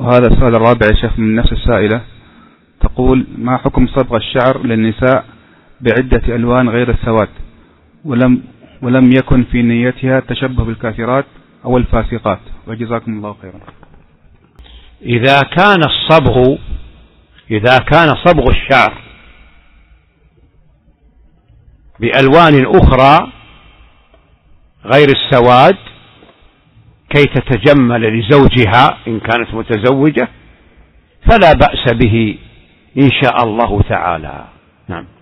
وهذا السؤال الرابع يا شيخ من نفس السائلة، تقول: ما حكم صبغ الشعر للنساء بعدة ألوان غير السواد ولم يكن في نيتها تشبه بالكافرات أو الفاسقات؟ وجزاكم الله خيرا. إذا كان صبغ الشعر بألوان أخرى غير السواد كي تتجمل لزوجها إن كانت متزوجة فلا بأس به إن شاء الله تعالى. نعم.